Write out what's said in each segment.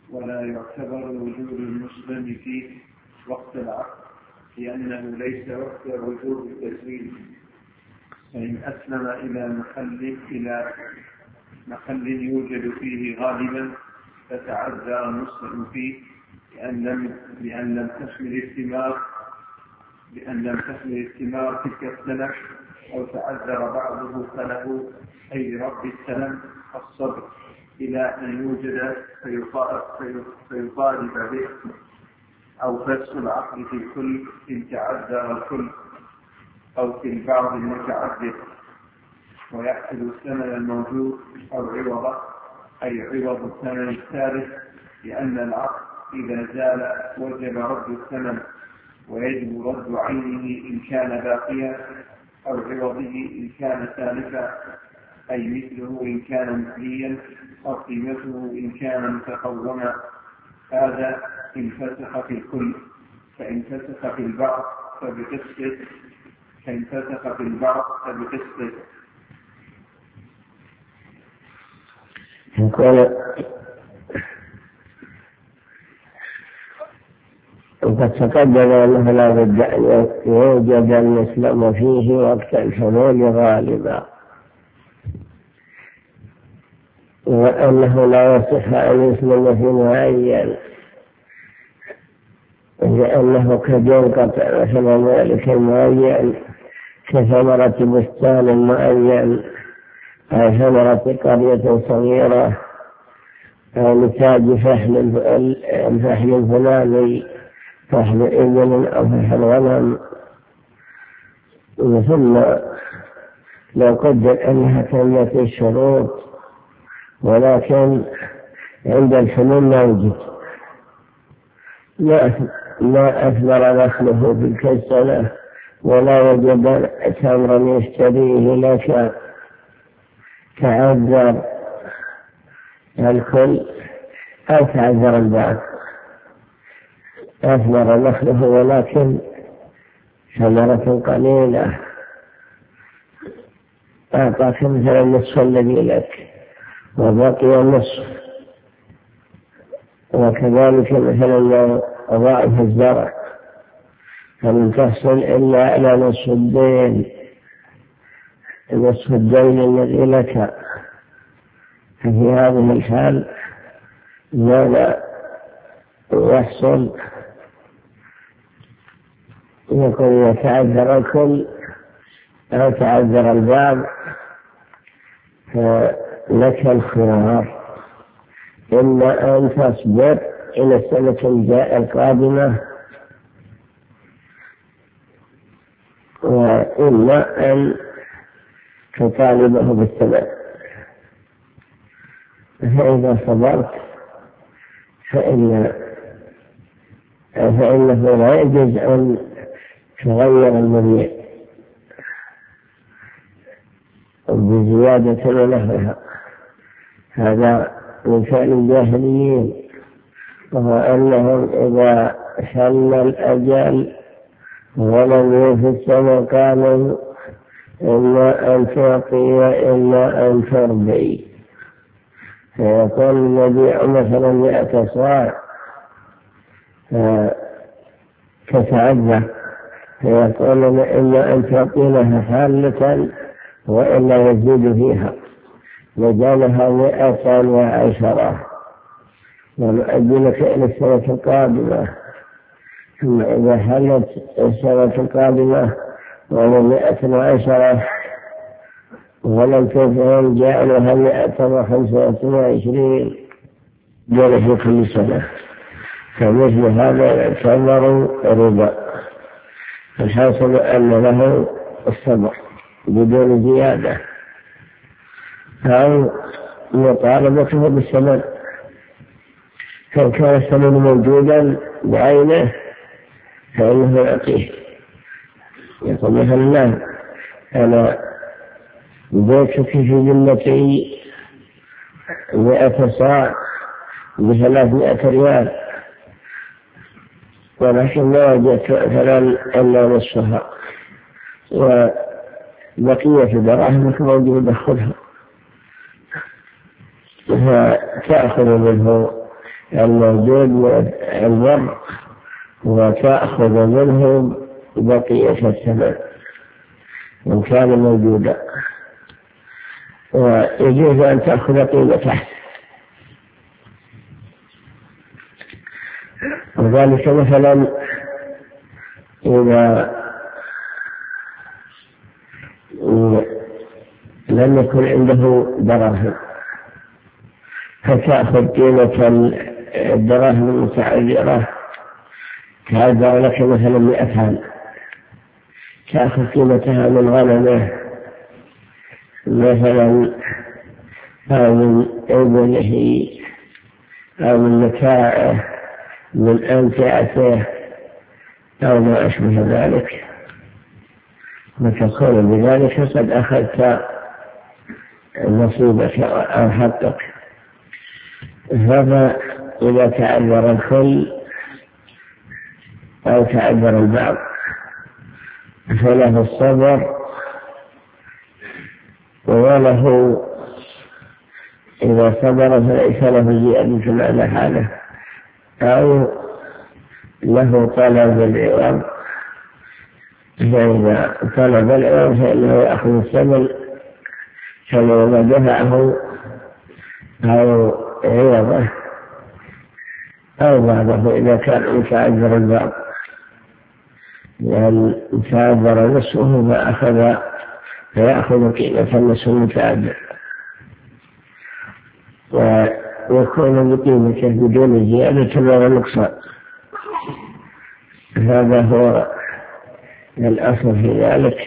ولا يعتبر وجود المسلم في وقت العقد لأنه ليس وقت وجود التسليم. فإن أسلم إلى محل يوجد فيه غالبا فتعذر المسلم فيه لأن لم تحمل الثمار تلك السنة، أو تعذر بعضه فله أي رب السلام الصبر إلى أن يوجد فيطالب به، أو فسخ العقد في الكل إن تعذر الكل أو في البعض المتعذر، ويحصل الثمن الموجود أو عوضه أي عوض الثمن الثالث، لأن العقد إذا زال وجب رد الثمن، ويجب رد عينه إن كان باقيا أو عوضه إن كان سالفا، أي مثله إن كان مثليا أو قيمته إن كان متقوما. هذا إن فسخ في الكل، فإن فسخ في البعض فبقسط. وقد تقدم أنه لا بد أن يوجد المسلم فيه وقت الحلول غالبا، وأنه لا يصح أن يسلم في معين، لأنه كجنقة مثلا ذلك المعين كثمرة بستان معين أو ثمرة قرية صغيرة أو نتاج الفحل الفلاني، فحل إبل أو فحل غنم. ثم لو قدر أنها تمت الشروط ولكن عند الحلول لا وجد، لا أثمر نخله تلك السنة ولا وجد تمرا يشتريه لك، تعذر الكل أو تعذر البعض. أثمر نخله ولكن ثمرة قليلة، أعطاك مثلا النصف الذي لك وبقي النصف، وكذلك مثلا لو أضاعف الزرع فلم تحصل إلا على نصف الدين الذي لك، ففي هذه الحال ماذا يحصل؟ يكون يتعذر الكل أو تعذر البعض، فلك الخيار إما أن تصبر إلى السنة القادمة، وإما أن تطالبه بالثمن. فإذا صبرت فإنه لا يجوز أن تغير المبيع بزيادة ونحوها. هذا من فعل الجاهليين، وهو أنهم إذا حل الأجل ولم يفسر قالوا إما أن تعطي وإما أن تربي، فيقول المبيع مثلا 100 صاع تتعذر، فيقول إما أن تعطي لها حالة وإلا يزيد فيها، وجعلها 110 ونؤجلك إلى السنة القادمة. ثم إذا حلت السنة القادمة وهو 110 ولم تفهم جعلها 125 جل في كل سنة، فمثل هذا يعتبر ربا. الحاصل أن له الصبر بدون زيادة أو مطالبته بالثمن، فإن كان الثمن موجودا بعينه فإنه يعطيه. يقول مثلا أنا بيتك في ذمتي 100 صاع ب300 ريال، ولكن ما وجدت مثلا إلا نصفها، وبقية دراهمك موجودة، خذها فتأخذ منه الموجود من البر وتأخذ منه بقية الثمن إن كان موجودا، ويجوز أن تأخذ قيمته، وذلك مثلا إذا لم يكن عنده دراهم فتأخذ قيمة الدراهم المتعذرة، تعذر لك مثلا 100 عام، تأخذ قيمتها من غنمه مثلا أو من إبله أو من متاعه من أمتعته أو ما أشبه ذلك، وتكون بذلك قد أخذت نصيبك أو حقك. هذا إذا تعذر الكل أو تعذر البعض فله الصبر، وله إذا صبر فليس له زيادة على حاله، أو له طلب العوض، فإذا طلب العوض فإنه يأخذ الثمن كما ما دفعه أو عوضه أو بعضه إذا كان متعذر البعض، لأن تعذر نصفه فيأخذ قيمة النصف المتعذر ويكون بقيمته بدون زيادة ولا نقصان. هذا هو الأصل في ذلك،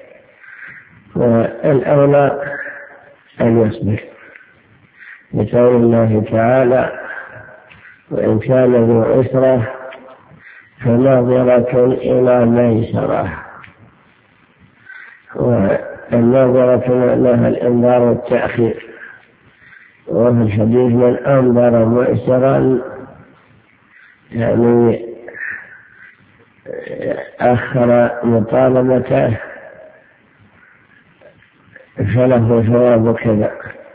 والأولى أن يصبر لقول الله تعالى: وإن كان ذو عسرة فناظرة إلى ميسرة. والناظرة معناها الإنذار والتأخير، وفي الحديث: من أنظر مؤسرا يعني أخر مطالبته فله ثواب كذا.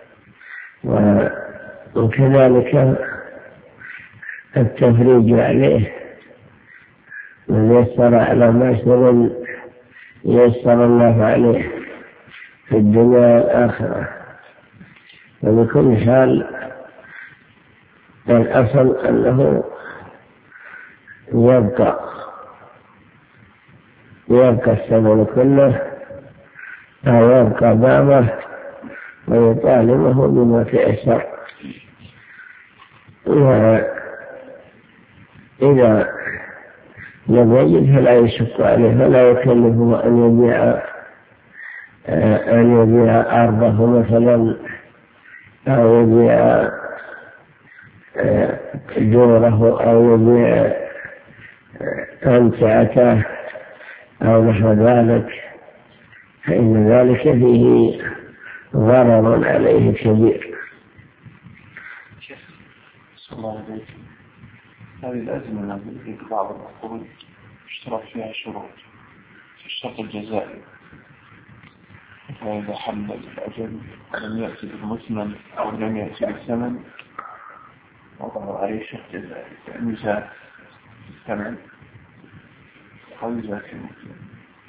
وكذلك التفريج عليه: من يسر على ميسر يسر الله عليه في الدنيا والآخرة. وبكل حال الأصل أنه يبقى الثمن كله أو يبقى بعضه ويطالبه بما تيسر. وإذا لم يجد فلا يشق عليه، فلا يكلفه أن يبيع أرضه مثلا أو يبيع جوره أو يبيع أمتعته أو نحو ذلك، فإن ذلك فيه ضرر عليه كبير. صلى الله عليه وسلم. هذه الأزمنة التي بعض العقود اشترط فيها شروط في الشرط الجزائي، فإذا حل الأجل ولم يأتي بالمثمن أو لم يأتي بالثمن وضع عليه شرط جزائي، فإن زاد الثمن أو زاد المثمن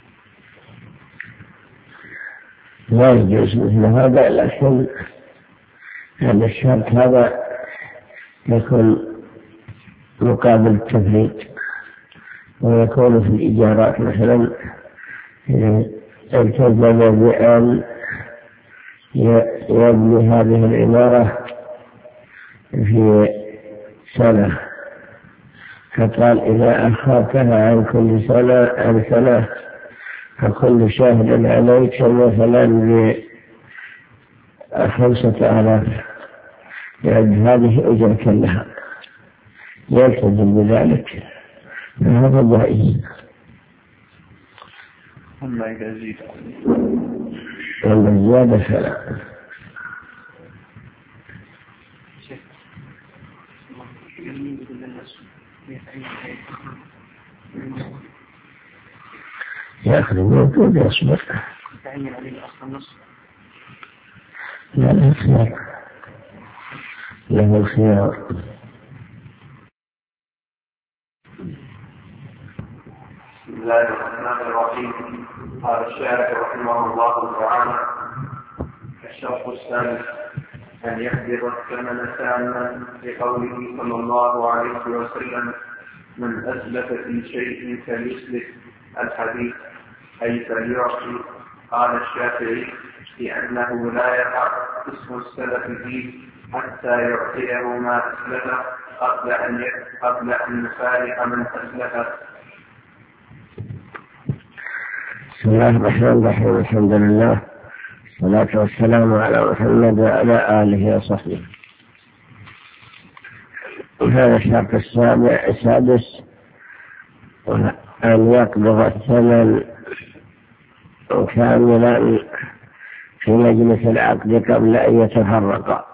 لا يجوز مثل هذا، لكن هذا الشرط هذا يكون مقابل التفريط، ويكون في الإيجارات مثلا التزم بأن يبني هذه العمارة في سنة، فقال: إذا أخرتها عن كل سنة فكل شاهد عليك مثلا ب5,000، يعني هذه أجرة لها، يلتزم بذلك، فهذا ضعيف. أما إذا زيد الزيادة فلا. يأخذ موجود يصبر. تعين عليه الأصل النص. لا الخيار، له الخيار. الله الرحمن الرحيم. قال الشارع رحمه الله تعالى: الشرط الثالث أن يقبض الثمن تاما لقوله صلى الله عليه وسلم: من أسلف في شيء فليسلف الحديث، أي فليعطي. قال الشافعي: لأنه لا يقع اسم السلف فيه حتى يعطيه ما أسلفه قبل أن يفارق من أسلفه. بسم الله الرحمن الرحيم. الحمد لله والصلاة والسلام على محمد وعلى آله وصحبه. هذا الشرط السادس أن يقبض الثمن كاملا في مجلس العقد قبل أن يتفرق.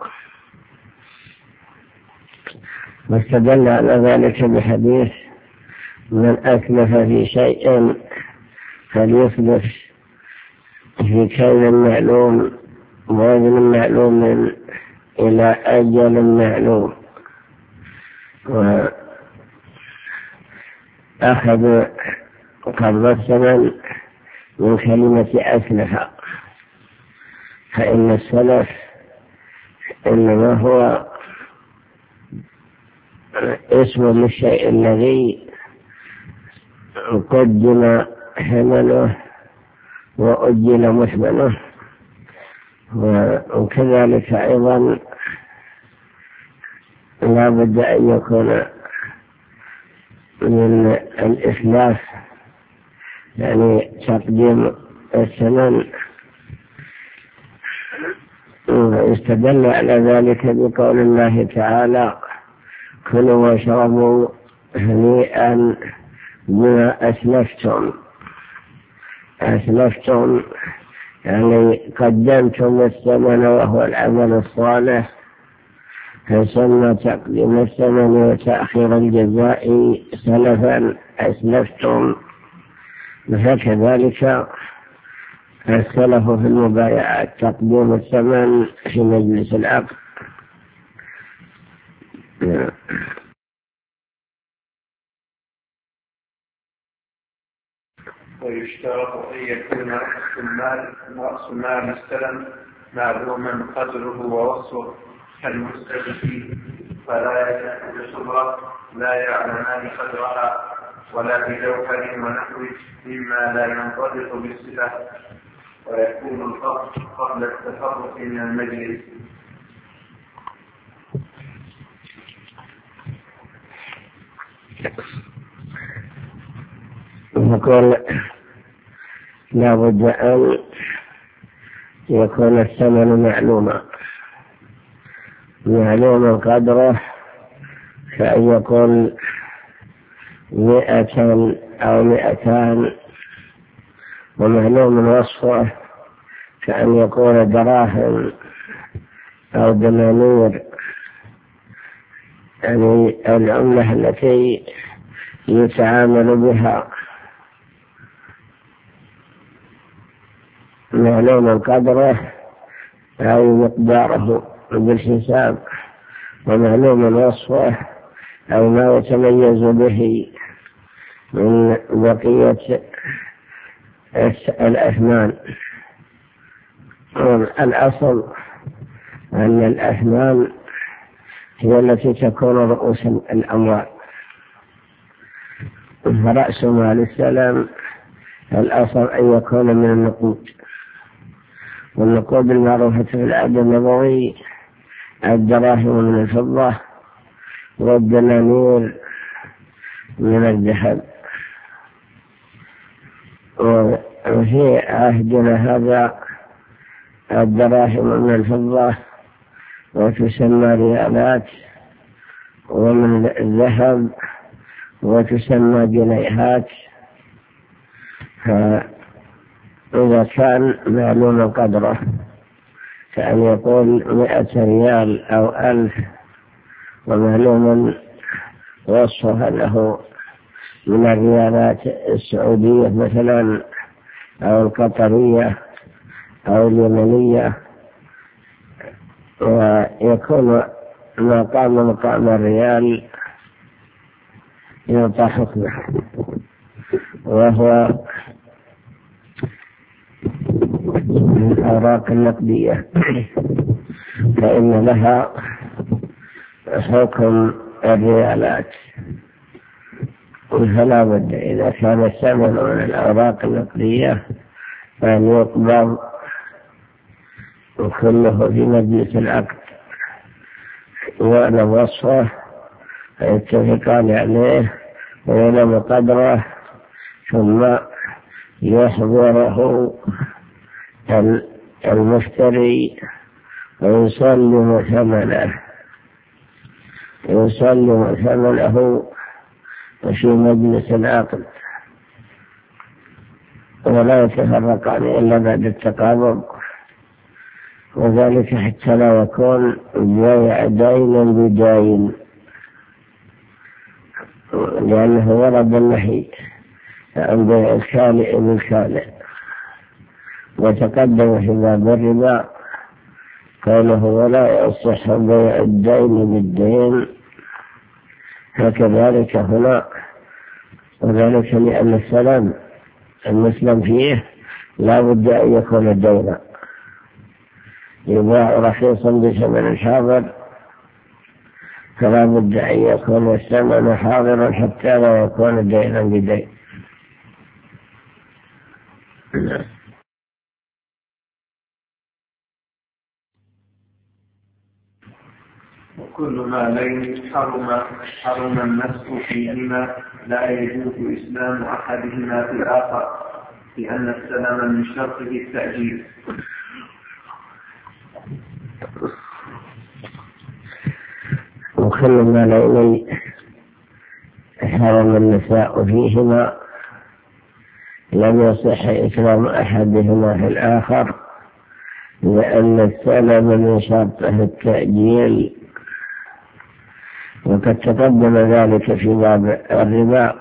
واستدل على ذلك بحديث: من أسلف في شيء فليسلف في كيل معلوم ووزن معلوم إلى أجل معلوم. وأخذ قبض الثمن من كلمة أسلف، فإن السلف إنما هو اسم للشيء الذي قدم ثمنه وأجل مثمنه. وكذلك أيضا لا بد أن يكون من الإسلاف، يعني تقديم الثمن. ويستدل على ذلك بقول الله تعالى: كلوا واشربوا هنيئا بما أسلفتم، يعني قدمتم الثمن وهو العمل الصالح، فسمى تقديم الثمن وتأخير الجزاء سلفا أسلفتم. فكذلك السلف في المبايعات تقديم الثمن في مجلس العقد. ويشترط أن يكون رأس مال السلم معلوما قدره ووصفه كالمستشفي، فلا يكون صبرة لا يعلمان قدرها ولا بجوهر ونحوه مما لا ينطبق بالصفة، ويكون الفرق قبل التفرق من المجلس. نقول لا بد أن يكون الثمن معلوما قدره، فأن يكون 100 أو 200، ومعلوم وصفه كأن يكون دراهم أو دنانير، يعني العملة التي يتعامل بها. معلوم قدره أو مقداره بالحساب، ومعلوم وصفه أو ما يتميز به من بقية الأثمان. الأصل أن الأثمان هي التي تكون رؤوس الأموال، فرأس مال السلم الأصل أن يكون من النقود، والنقود المعروفة في العهد النبوي الدراهم من الفضة والدنانير من الذهب. وفي عهدنا هذا الدراهم من الفضة وتسمى ريالات، ومن الذهب وتسمى جنيهات. فإذا كان معلوم قدره كأن يقول 100 ريال أو 1000، ومعلوم وصفها له من الريالات السعودية مثلا أو القطرية أو اليمنية، ويكون ما قام مقام الريال يعطى حكمه. وهو الأوراق النقدية، فإن لها حكم الريالات، فلا بد إذا كان الثمن من الأوراق النقدية أن يقبض كله في مجلس العقد ويعلم وصفه فيتفقان عليه ويعلم قدره، ثم يحضره المشتري ويسلم ثمنه في مجلس العقد، ولا يتفرقان إلا بعد التقابض، وذلك حتى لا يكون بيع دين بدين، لأنه ورد النهي عن بيع الكالئ بالكالئ. وتقدم في باب الربا قوله ولا يصح بيع الدين بالدين، فكذلك هنا، وذلك لأن السلام المسلم فيه لا بد أن يكون دينا، يباع رخيصا بثمن حاضر، فلا بد أن يكون الثمن حاضرا حتى لا يكون دينا بدين. وكل مالين حرم النسخ فيهما لا يجوز إسلام أحدهما في الآخر، لأن السلام من شرطه التأجيل. وكل مالين حرم النساء فيهما لم يصح إسلام أحدهما في الآخر، لأن السلام من شرطه التأجيل، وقد تقدم ذلك في باب الربا.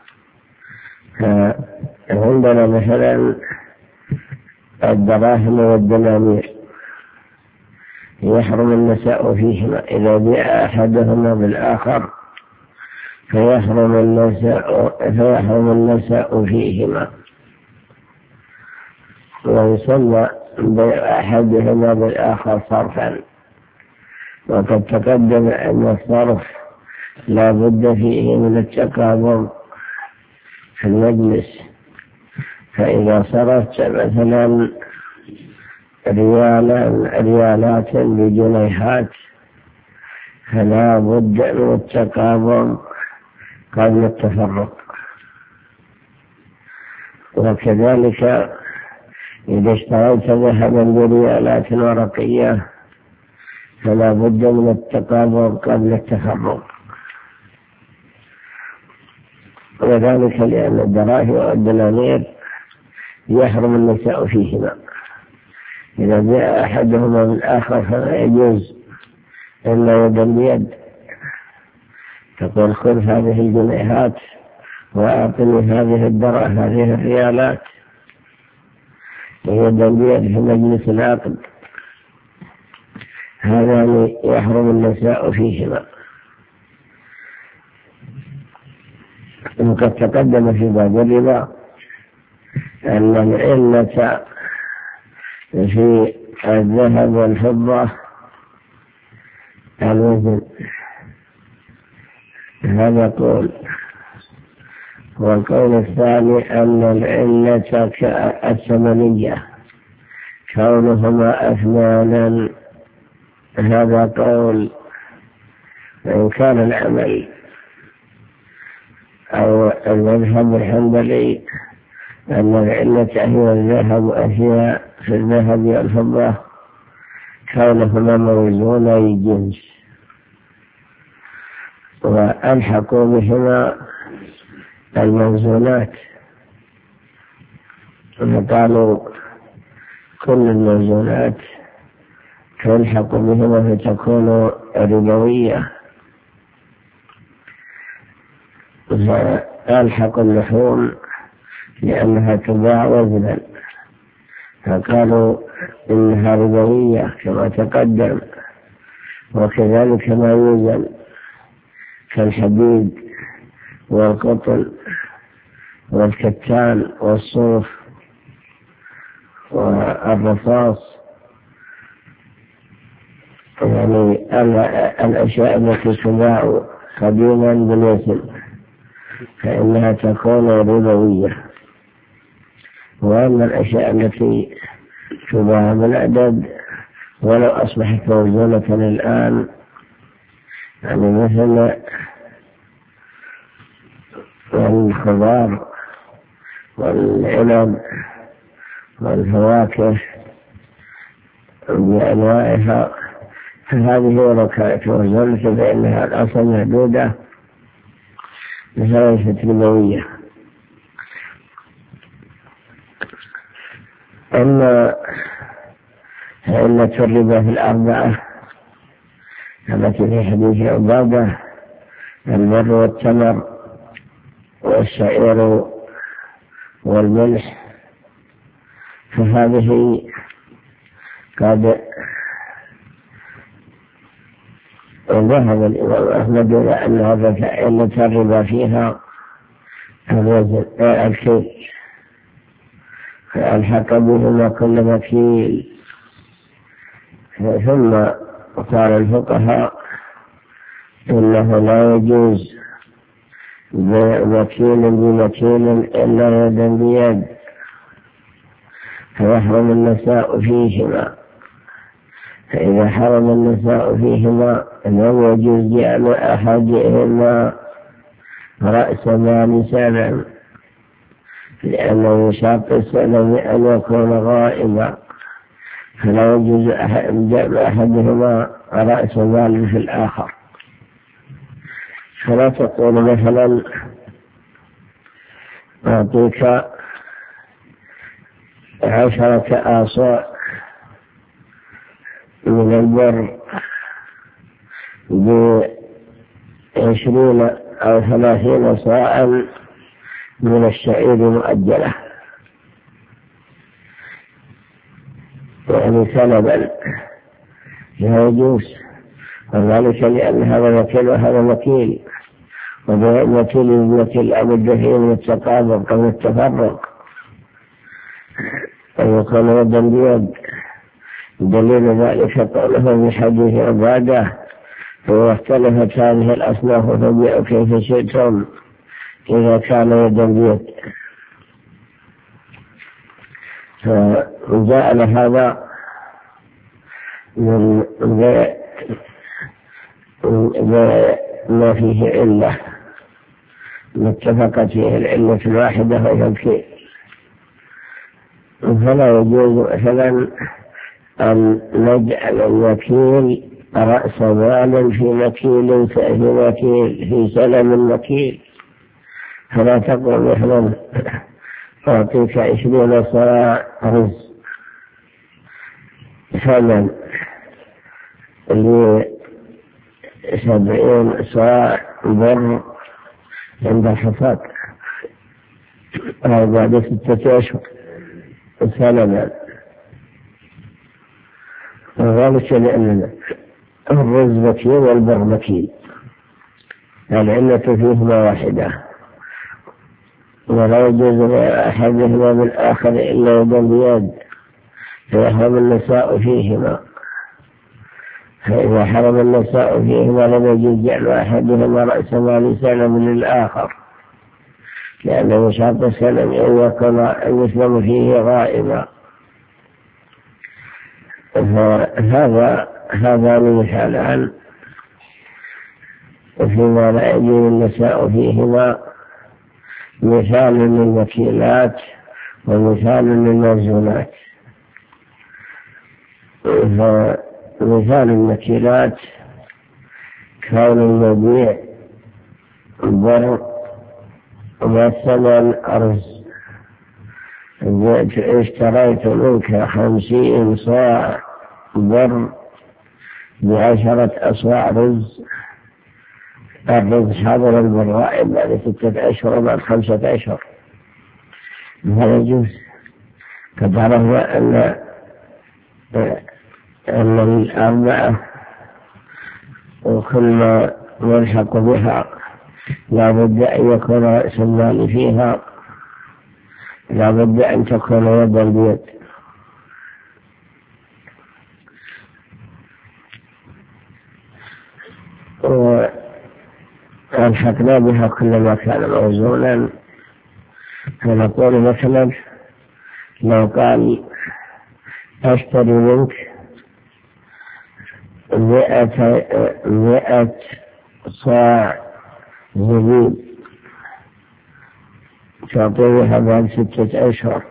عندنا مثلا الدراهم والدنانير يحرم النساء فيهما، إذا بيع أحدهما بالآخر فيحرم النساء فيهما، ويسمى بيع أحدهما بالآخر صرفا. وقد تقدم أن الصرف لا بد فيه من التقابض في المجلس، فإذا صرفت مثلا ريالات بجنيهات فلا بد من التقابض قبل التفرق. وكذلك إذا اشتريت ذهبا بريالات ورقية فلا بد من التقابض قبل التفرق، وذلك لأن الدراهم والدنانير يحرم النساء فيهما، إذا جاء أحدهما بالآخر فلا يجوز إلا يدا بيد، تقول خذ هذه الجنيهات وأعطني هذه هذه الريالات يدا بيد في مجلس العقد، هذا يحرم النساء فيهما. وقد تقدم في باب الربا أن العلة في الذهب والفضة الوزن، هذا قول. والقول الثاني أن العلة الثمنية كونهما أثمانا، هذا قول. وإن كان العمل أو المذهب الحنبلي أن العلة هي الذهب أشياء في الذهب والفضة كونهما موزوني جنس، وألحقوا بهما الموزونات، وقالوا كل الموزونات تلحق بهما فتكون ربوية، فألحق اللحوم لأنها تباع وزنا، فقالوا إنها ربوية كما تقدم. وكذلك ما يوزن كالحديد والقطن والكتان والصوف والرصاص، يعني الأشياء التي تباع قديما بالاسم فإنها تكون ربوية. وأما الأشياء التي تباع بالعدد ولو أصبحت موزونة الآن، يعني مثل الخضار والعنب والفواكه بأنواعها، فهذه لو كانت موزونة فإنها الأصل محدودة ليست ربوية. أما علة الربا في الأربعة التي في حديث عبادة: البر والتمر والشعير والملح، فهذه قد ذهب الإمام أحمد إلى أن علة الربا فيها الكيل، فألحق بهما كل مكيل. ثم قال الفقهاء إنه لا يجوز بمكيل بمكيل إلا يدا بيد، فيحرم النساء فيهما. فإذا حرم النساء فيهما لم يجوز جعل أحدهما رأس مال سلم، لأنه يشاق السلم أن يكون غائبا، فلا يجوز جعل أحدهما رأس مال في الآخر. فلا تقول مثلا أعطيك 10 آصاع من البر ب20 أو 30 صاعا من الشعير مؤجلة، يعني سلبا، لا يجوز. وذلك لأن هذا مكيل وهذا مكيل، ومكيل المكيل لابد فيه من التطابق أو التفرق، أن يكون يدا بيد. دليل ذلك قوله في حديث عبادة: فإذا اختلفت هذه الأصناف فبيعوا كيف شئتم إذا كان يدا بيد. فجاء هذا من ما فيه علة متفقت فيه العلة الواحدة وهي الكيل. فلا يجوز مثلا أن نجعل الوكيل رأس مال في مكيل في سلم المكيل. فلا تقول مثلا أعطيك 20 صاع رز ثمن ل70 صاع بر عند الحصاد، أو بعد 6 أشهر سلما. وذلك لأن الرز مكيل والبر مكيل، العلة فيهما واحدة، ولا يجوز أحدهما بالآخر إلا يدا بيد، فيحرم النساء فيهما. فإذا حرم النساء فيهما لم يجوز جعل أحدهما رأس مال سلم للآخر، لأنه شرط السلم أن يكون المسلم فيه غائبا. هذا مثالان فيما لا يجوز النساء فيهما: مثال للوكيلات ومثال للموزونات. فمثال الوكيلات كون المبيع بر والثمن أرز. اشتريت منك 50 صاع بر ب10 أصواع رز. الرز حاضر البرائب بعد 6 أشهر بعد 5 أشهر، هذا يجوز. قد عرفنا أن الأربعة وكل ما يلحق بها لا بد أن يكون رأس المال فيها لا بد أن تكون يدا بيد. والحقنا بها كل ما كان موزونا. فنقول مثلا لو قال أشتري منك 100 صاع زبيب تعطيها بعد 6 أشهر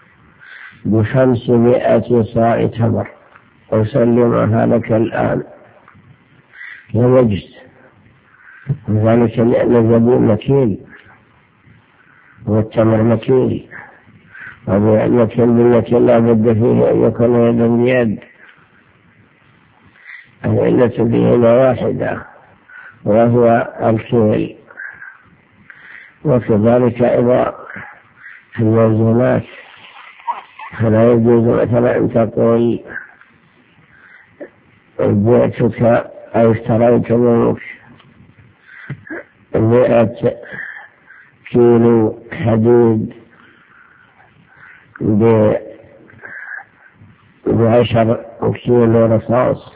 ب500 صاع تمر أسلمها لك الآن، لا يجوز. وذلك لأن الزبيب مكيل والتمر مكيل، والمكيل بالمكيل لا بد فيه أن يكون يدا بيد. العلة فيهما واحدة وهو الكيل. وكذلك أيضا في الموزونات، فلا يجوز مثلا أن تقول بعتك أو اشتريت منك 100 كيلو حديد ب10 كيلو رصاص.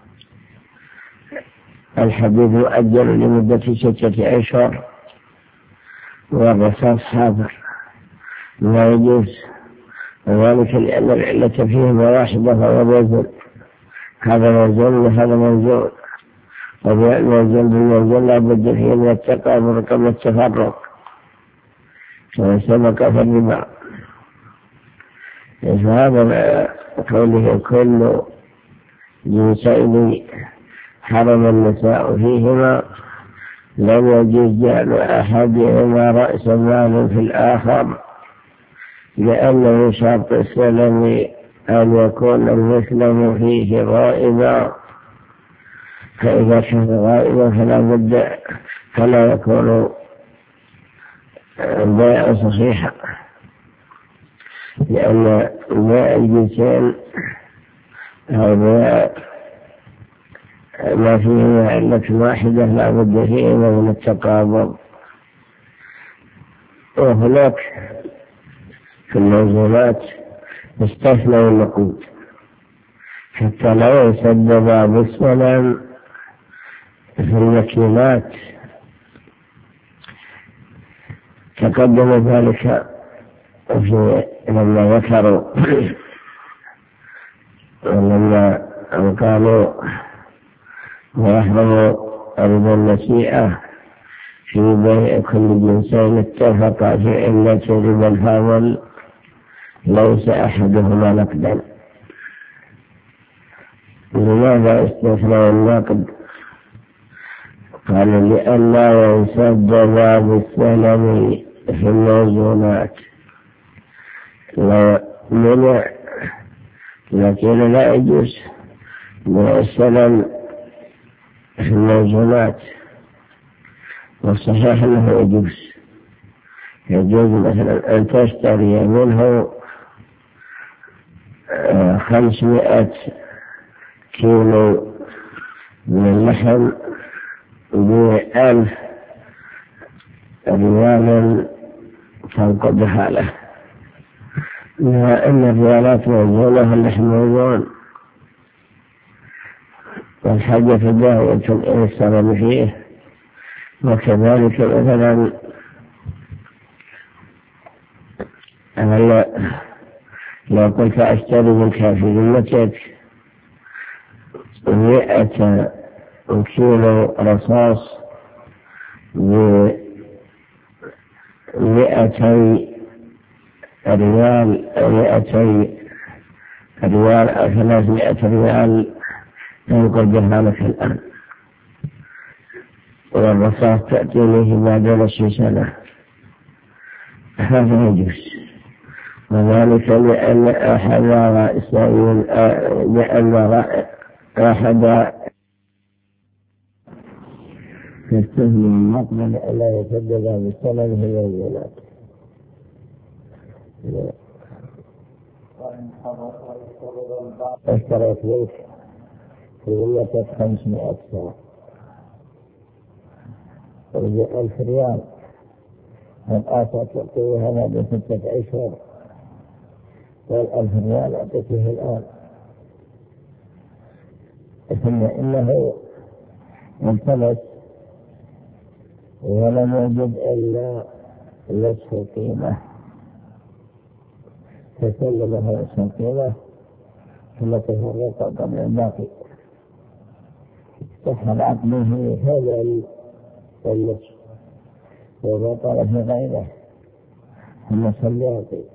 الحديد مؤجل لمدة 6 أشهر والرصاص حاضر، لا يجوز. وذلك لأن العلة فيهما واحدة فهو موزون، هذا موزون وهذا موزون، والموزون بالموزون لا بد فيه من التقابل قبل التفرق كما سبق في الربا. فهذا قوله كل جنسين حرم النساء فيهما لم يجوز جعل أحدهما رأس مال في الآخر، لأنه شرط السلم أن يكون المسلم فيه غائبا، فإذا كان غائبا فلا يكون البيع صحيحا، لأن بيع الجنسين أو بيع ما فيه علة واحدة لا بد فيه من التقابض. وهناك في الموزونات استثنوا النقود حتى لا يسبب بالسلام في المكينات. تقدم ذلك لما ذكروا ولما قالوا ويحرم ربا النسيئة في بيع كل جنسين اتفقا في علة ربا الفاضل ليس أحدهما نقدا. لماذا استثنى النقد؟ قال لئلا ينسد باب السلم في الموزونات، لو منع لكن لا يجوز السلم في الموزونات. والصحيح أنه يجوز مثلا أن تشتري منه 500 كيلو من اللحم ب1,000 ريال تنقضها له، لأن الريالات موزونة اللحم موزون، والحاجة داعية إلى السبب فيه. وكذلك مثلا لو قلت أشتري منك في ذمتك 100 كيلو رصاص ب200 ريال أو 200 ريال أو 300 ريال تنقضها لك الآن، والرصاص تأتي بعد 20 سنة، هذا يجوز. وذلك لأن أحد يستهل المقبل ألا يسدد بالسلم في الوزنات. اشتريت منك في ذمتك 500 سنة ب1,000 ريال، فالآن تعطيه هذا ب6 أشهر، وال1000 ريال أعطيته الآن. ثم إنه التمس ولم يجد إلا نصف القيمة، فسلمه نصف القيمة ثم تفرق قبل الباقي، صح عقله هذا النصف وبطل في غيره ثم سلياطي.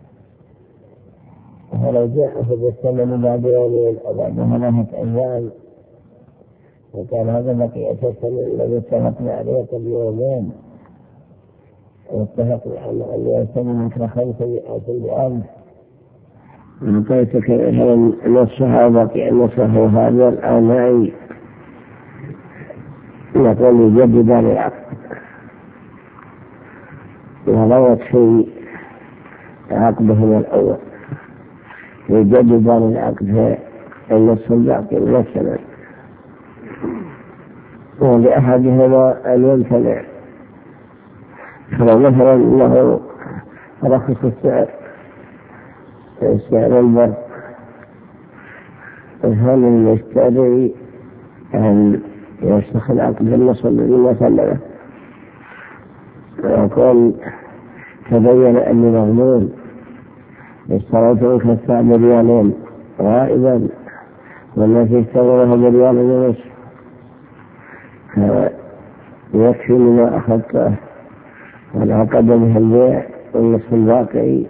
ولو جاء فبالثمن بعد يومين أو بعد 3 أيام وكان هذا بقية الثمن الذي اتفقنا عليه قبل يومين، واتفقنا على أن يثمن مثل 500 بألف، ولقيتك نصفها بقي نصفه هذا الآن معي، نقول يجدد العقد وروت في عقده الأول يجدد العقد في النصف الباقي من الثمن، ولأحدهما أن يمتنع. فلو مثلا أنه رخص السعر البر، فهل المشتري أن يفسخ العقد بالنصف الذي مثله ويقول تبين أني مغلول اشتريته كالساعة ب2 غائبا والذي اشتريه ب1 ونصف، يكفي لما أخذته والعقد به البيع والنصف الباقي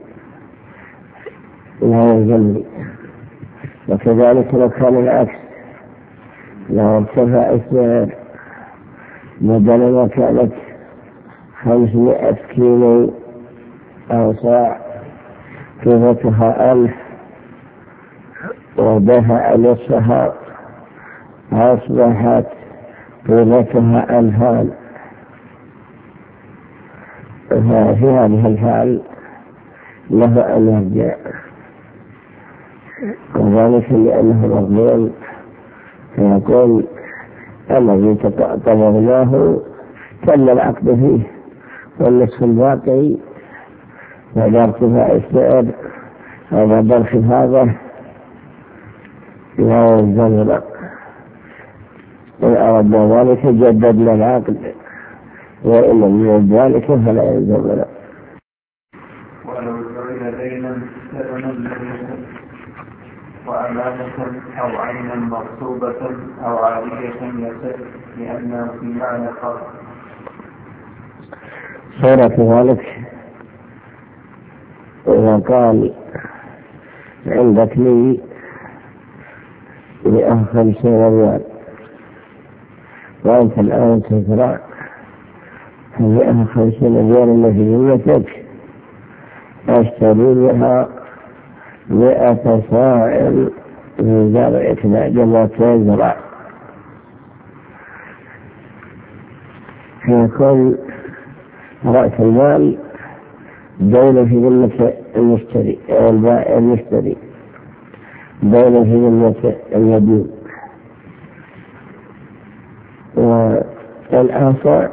لا يلزمني. وكذلك لو كان العكس، لو ارتفع السعر بدل ما كانت 500 كيلو أو صاع قيمتها 1000 ودفع نصفها أصبحت قيمتها 2000، ففي هذه الحال له أن يرجع، وذلك لأنه مغلول، فيقول الذي طلبناه تم العقد فيه والنصف الباقي بعد ارتفاع السعر أو بعد انخفاضه لا يلزمنا، إن أردنا ذلك جددنا العقد، وإن لم يرد ذلك فلا يلزمنا. ولو جعل دينا ثمنا لم يكن وأمانة أو عينا مغصوبة أو عارية يسر، لأنه في معنى قرض. صورة ذلك إذا قال عندك لي 150 ريال وأنت الآن تزرع 150 ريال التي يمتك، أشتري بها 100 صاع من زرع بعد ما تزرع، فيكون رأس المال دولة في ذمة المشتري أو البائع المشتري، دولة في ذمة المدين، والآخر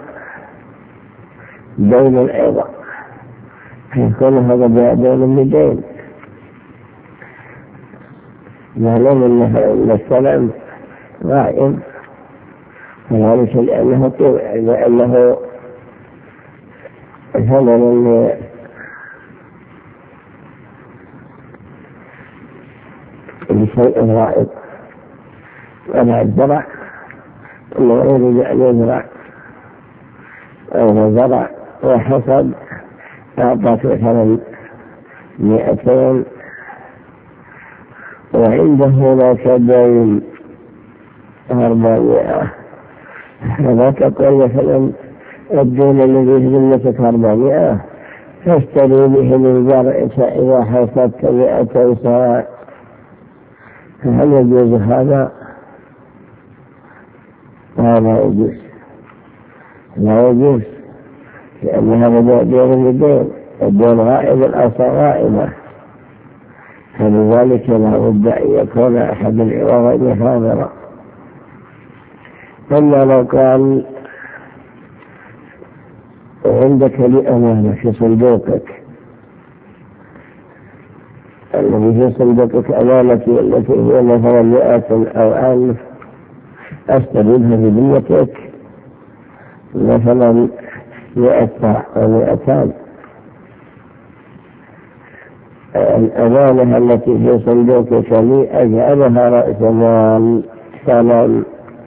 دين أيضا، فيكون هذا دين بدين، معلوم أن السلام غائب، وذلك لأنه ثمن لشيء غائب، ولا الزرع إنه يريد أن يزرع أو زرع وحصد أعطت مثلا 200 وعنده ذاك دين 400، فلا تقول مثلا الدين الذي في ذمتك 400 تشتري به من زرعك إذا حصدت 200 صاع، فهل يجوز هذا؟ لا يجوز، لا يجوز، لأن هذا دين بدين، الدين غائب الأصل غائبة، فلذلك لا بد أن يكون أحد العوضين حاضرا. أما لو قال عندك لي أمانة في صندوقك، الذي في صندوقك أمانتي التي هي مثلا 100 أو 1000 أستردها بذمتك مثلا 100 صاع أو 200. الأمانة التي في صندوقك لي أجعلها رأس مال سلام،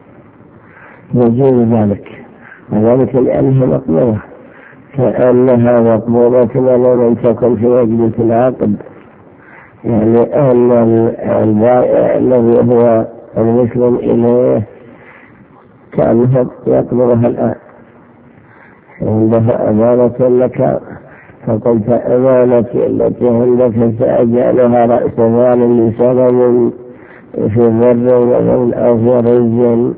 يجوز ذلك، وذلك لأنها مقبولة، كأنها مقبولة ولو لم تكن في مجلس العقد، يعني أن البائع الذي هو المسلم إليه كأنه يقبلها الآن، عندها أمانة لك، فقلت أمانتي التي عندك سأجعلها رأس مال لسلم في بر ومن أو في رز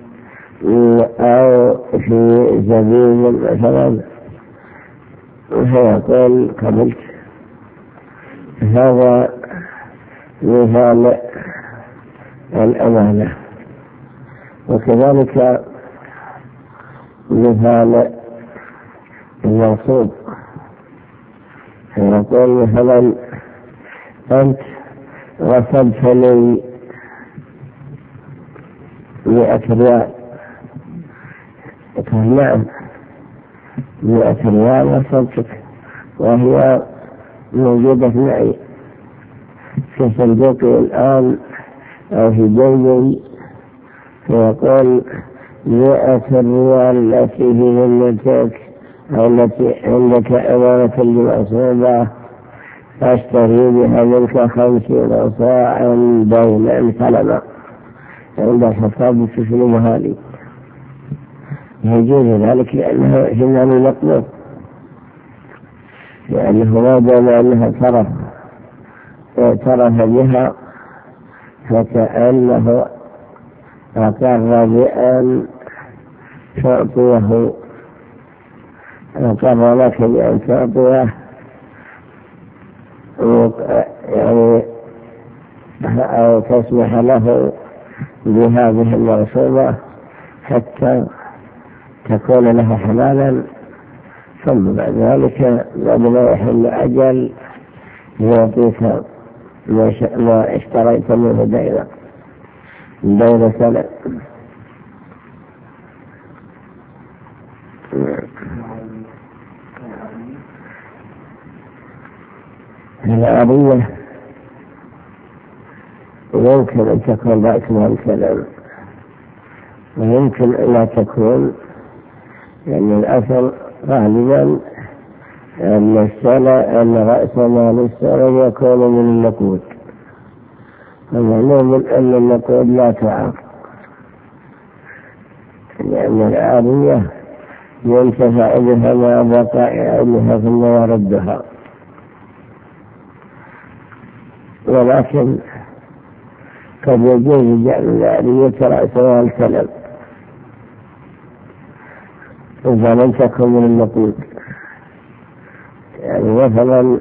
أو في زبيب مثلا، فيقول قبلت. هذا مثال الأمانة. وكذلك مثال المنصوب، يقول مثلا أنت رصدت لي 100 ريال، قال نعم 100 ريال رصدتك وهي موجودة معي في صندوقي الآن أو في جيبي، فيقول 100 ريال التي في ذمتك أو التي عندك أمانة لمصوبة أشتري بها منك 50 صاعا دينا سلما عند الحساب تسلمها لي. يجوز ذلك لأنه جمال مطلوب، لأنه ما دام أنها اعترف بها فكأنه أقر بأن تعطيه، أقر لك بأن تعطيه يعني أو تسمح له بهذه المرصوبة حتى تكون له حلالا، ثم بعد ذلك بعد ما يحل أجل يعطيك ما اشتريت منه دين سنة. العارية يمكن أن تكون رأس مال سلام ويمكن أن لا تكون، لأن الأصل غالبا أن رأس مال السلام يكون من النقود، ومعلوم أن النقود لا تعاق، لأن العارية ينتفع بها مع بقاء عينها ثم يردها، ولكن قد يجوز جعل العارية رأس مال سلام إذا لم تكن من النقود. يعني مثلا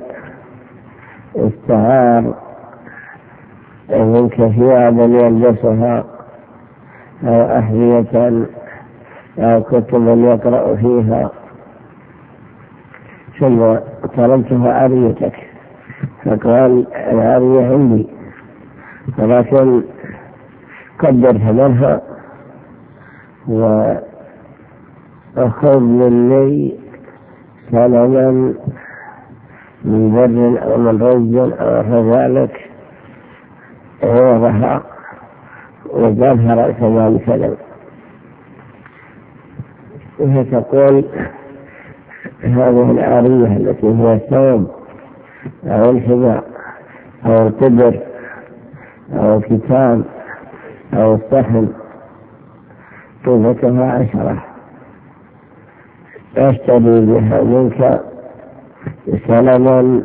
استعار منك ثيابا يلبسها أو أحذية أو كتبا يقرأ فيها، ثم طلبتها عاريتك فقال العارية عندي، ولكن قدر ثمنها وأخذ مني سلما من بر أو من رز أو ذلك عوضها وجابها رأس مال سلم. وهي تقول هذه العارية التي هي الثوب أو الحذاء أو القدر أو الكتاب أو الصحن قيمتها 10، أشتري بها منك سلما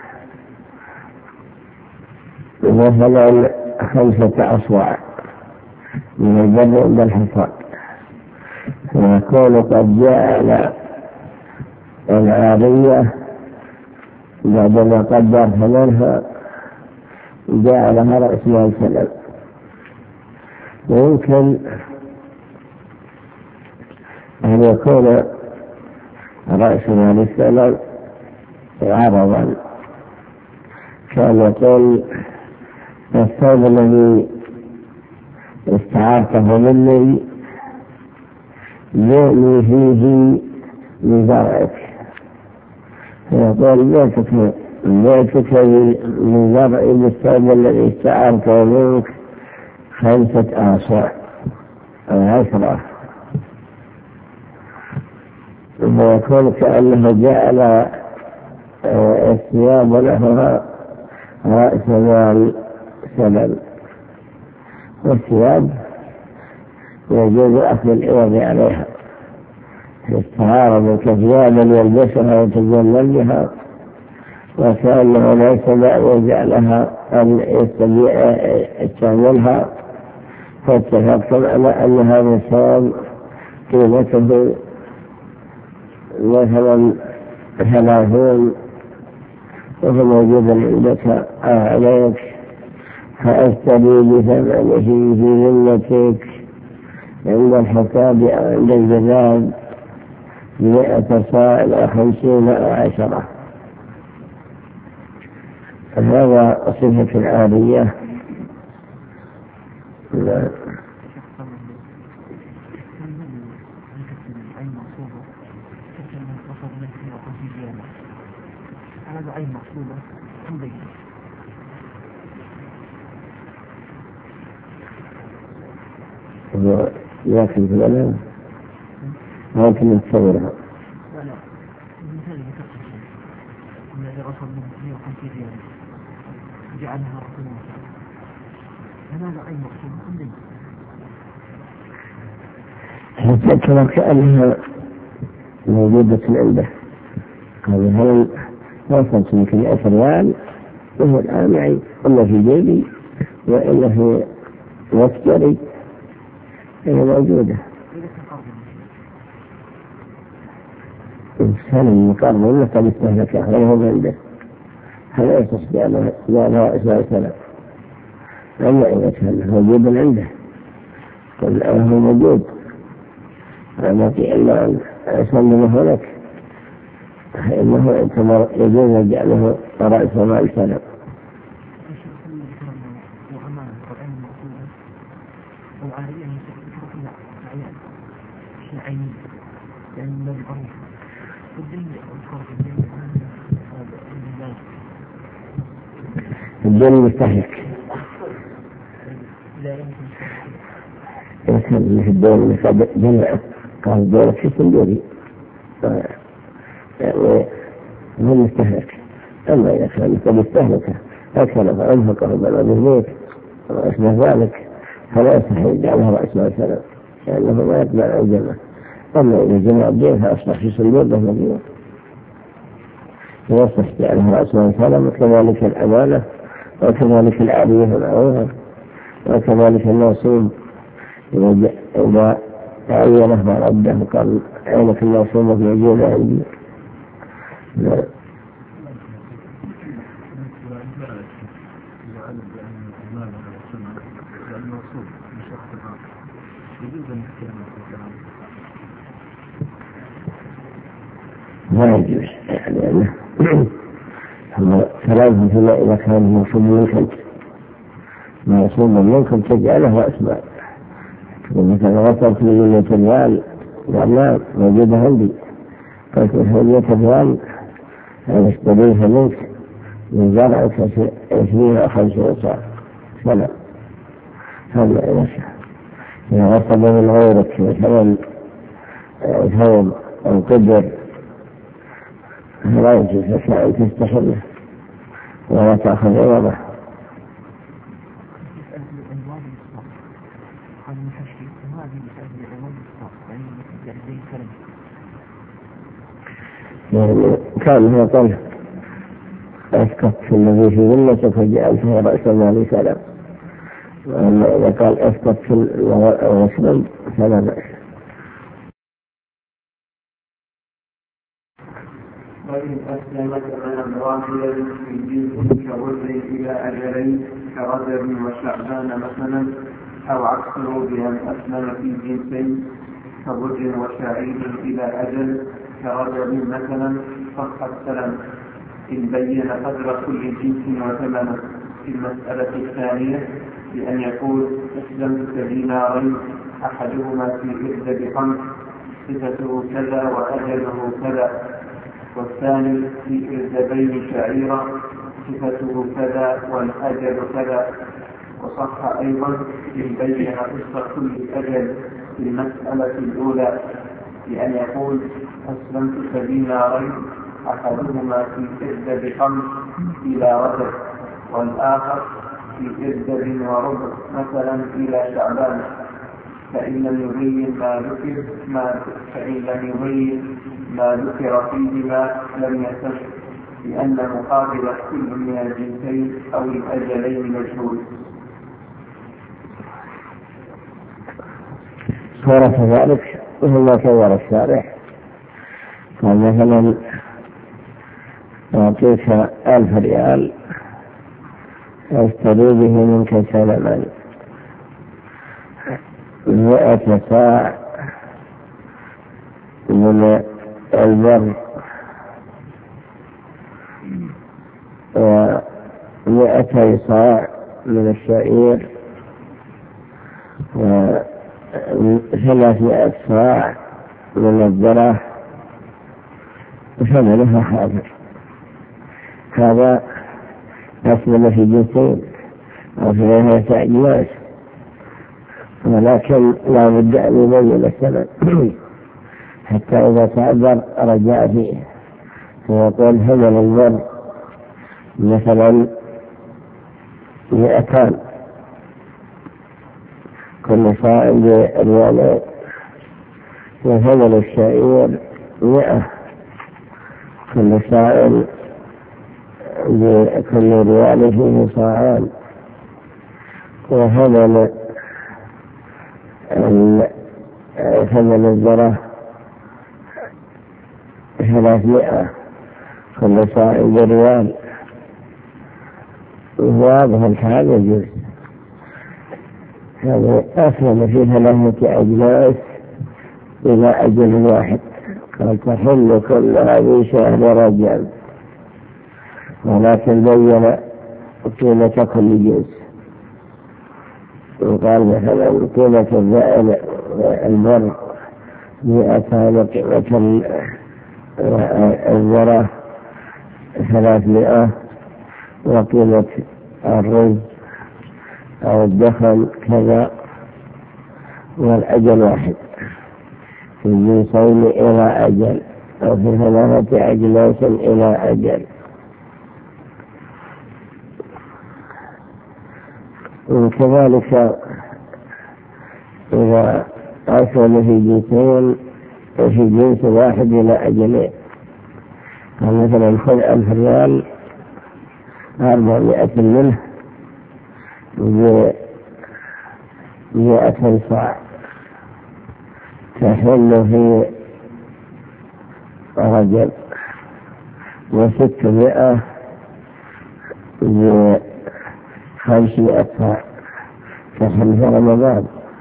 مثلا 5 أصواع من البر عند الحصاد، ويكون قد جعل العارية بعدما قدر ثمنها جعلها رأس مال سلم. ويمكن أن يكون رأس مال السنة عرضا. كان يقول الثوب الذي استعارته مني يؤني فيه لزرعك، فيقول بيتك لزرع بالثوب الذي استعارته منك 5 آصاع أو 10، ويكون كأنه جعل الثياب لها رأس مال سبب، والثياب يجوز أخذ العوض عليها استعارة كثيابا يلبسها ويتجمل بها، وكأنه ليس داعي جعلها أن يستطيع يستعملها، فاتفقتم على أن هذا الثوب قيمته مثلا 30 وهو موجود عندك عليك، فأستدي بثمنه في ذمتك عند الحساب أو عند الجزاء 100 صاع إلى 50 أو 10. هذا صفة عارية. لكن في الألم ممكن نتصورها. جعلها رسول هذا أي مقصود حتى كما كأنها موجودة عنده، قال هل وصلت يمكن 10 ريال وهو الآن معي، إلا في جيبي وإلا في متجري، هي موجودة. إنسان المقرب لقد استهلكه غيره عنده، هل يتصدع له إسماء السلام؟ أما إذا كان موجود عنده قل هو موجود أما في إلا أسلمه لك، فإنه يجوز جعله رأس مال السلام. الدين مستهلك، يمكن اللي في الدين جمع قال دولة في صندوري هو مستهلك. أما إذا كان مستهلكة أكل فأنفقه بلد البيت وأشبه ذلك فلا يصح يجعلها رأس مال السلام لأنه ما يتبع الجمع. أما إذا جمع الدين فأصبح في صندور له مدينة يصح جعلها رأس مال السلام، وكذلك الأمانة وكذلك العارية والعوضة وكذلك الناصوب إذا تعينه ما رده قال عينك الناصوب موجود عندي. ما يجوز يعني أنه كلامهم فيما إذا كان موصول منكم ما يصوم منكم تجعله رأس مال، مثلا وصلت لي 100 ريال والله موجودة عندي قلت له 100 ريال أنا اشتريها منك من زرعك 20 أو 50 صاع فلا، هذا إذا وصل من غيرك مثلا ثوب أو قدر لا يجوز لك أن تستحله ولا تأخذ عوضه. يعني كان هو قال أسقط في الذي في ذمتك وجعلته رأس مال السلام، وأما إذا قال أسقط في الوصل فلا بأس. وإن أسلمت غير واحدة في جنس كرجل إلى أجلين كرجل وشعبان مثلا، أو عكسه بأن أسلم في جنسين كرجل وشعير إلى أجل، كرجل مثلا صح السلم إن بين قدر كل جنس وثمنه. في المسألة الثانية بأن يقول أسلمت دينارين أحدهما في إحدى بخمس صفته كذا وأجله كذا، والثاني في إردبين شعيرة صفته كذا والأجل كذا. وصح أيضا إن بين قصة كل أجل في المسألة الأولى بأن يقول أسلمت دينارين أحدهما في إحدى بخمس إلى رجب، والآخر في إردب وربع مثلا إلى شعبان، فإن لم يبين ما ذكر فيهما لم يصح، لأن مقابل كل من الجنسين أو الأجلين مجهول. صورة ذلك وهو صور الشارح. قال مثلا أعطيك 1000 ريال أشتري به منك سلما 100 صاع من البر و200 صاع من الشعير و300 صاع من الذرة وثمنها حاضر. هذا أسلم في جنسين أو في غيرها أجناس، ولكن لا بد أن يبين الثمن حتى إذا تعذر رجاء فيه، فيقول ثمن البر مثلا 200 كل صاع بريالين، وثمن الشعير 100 كل صاع بكل ريال فيه صاعان، وثمن الذرة 300 كل صاع بريال. واضح هذا يجوز. هذا أسلم في 3 أجناس إلى أجل واحد. قال تحل كل هذه شهر رجب، ولكن بين قيمة كل جنس. وقال مثلا قيمة البر 200 وقيمة الذرة 300 وقيمة الرز أو الدخل كذا، والأجل واحد في الجنسين إلى أجل، أو في 3 أجناس إلى أجل. وكذلك إذا أسلم في جنسين في جنس واحد إلى أجلين، مثلا خذ 1000 ريال 400 منه 100 صاع تحل في رجب، و600 500 صاع تحل في رمضان.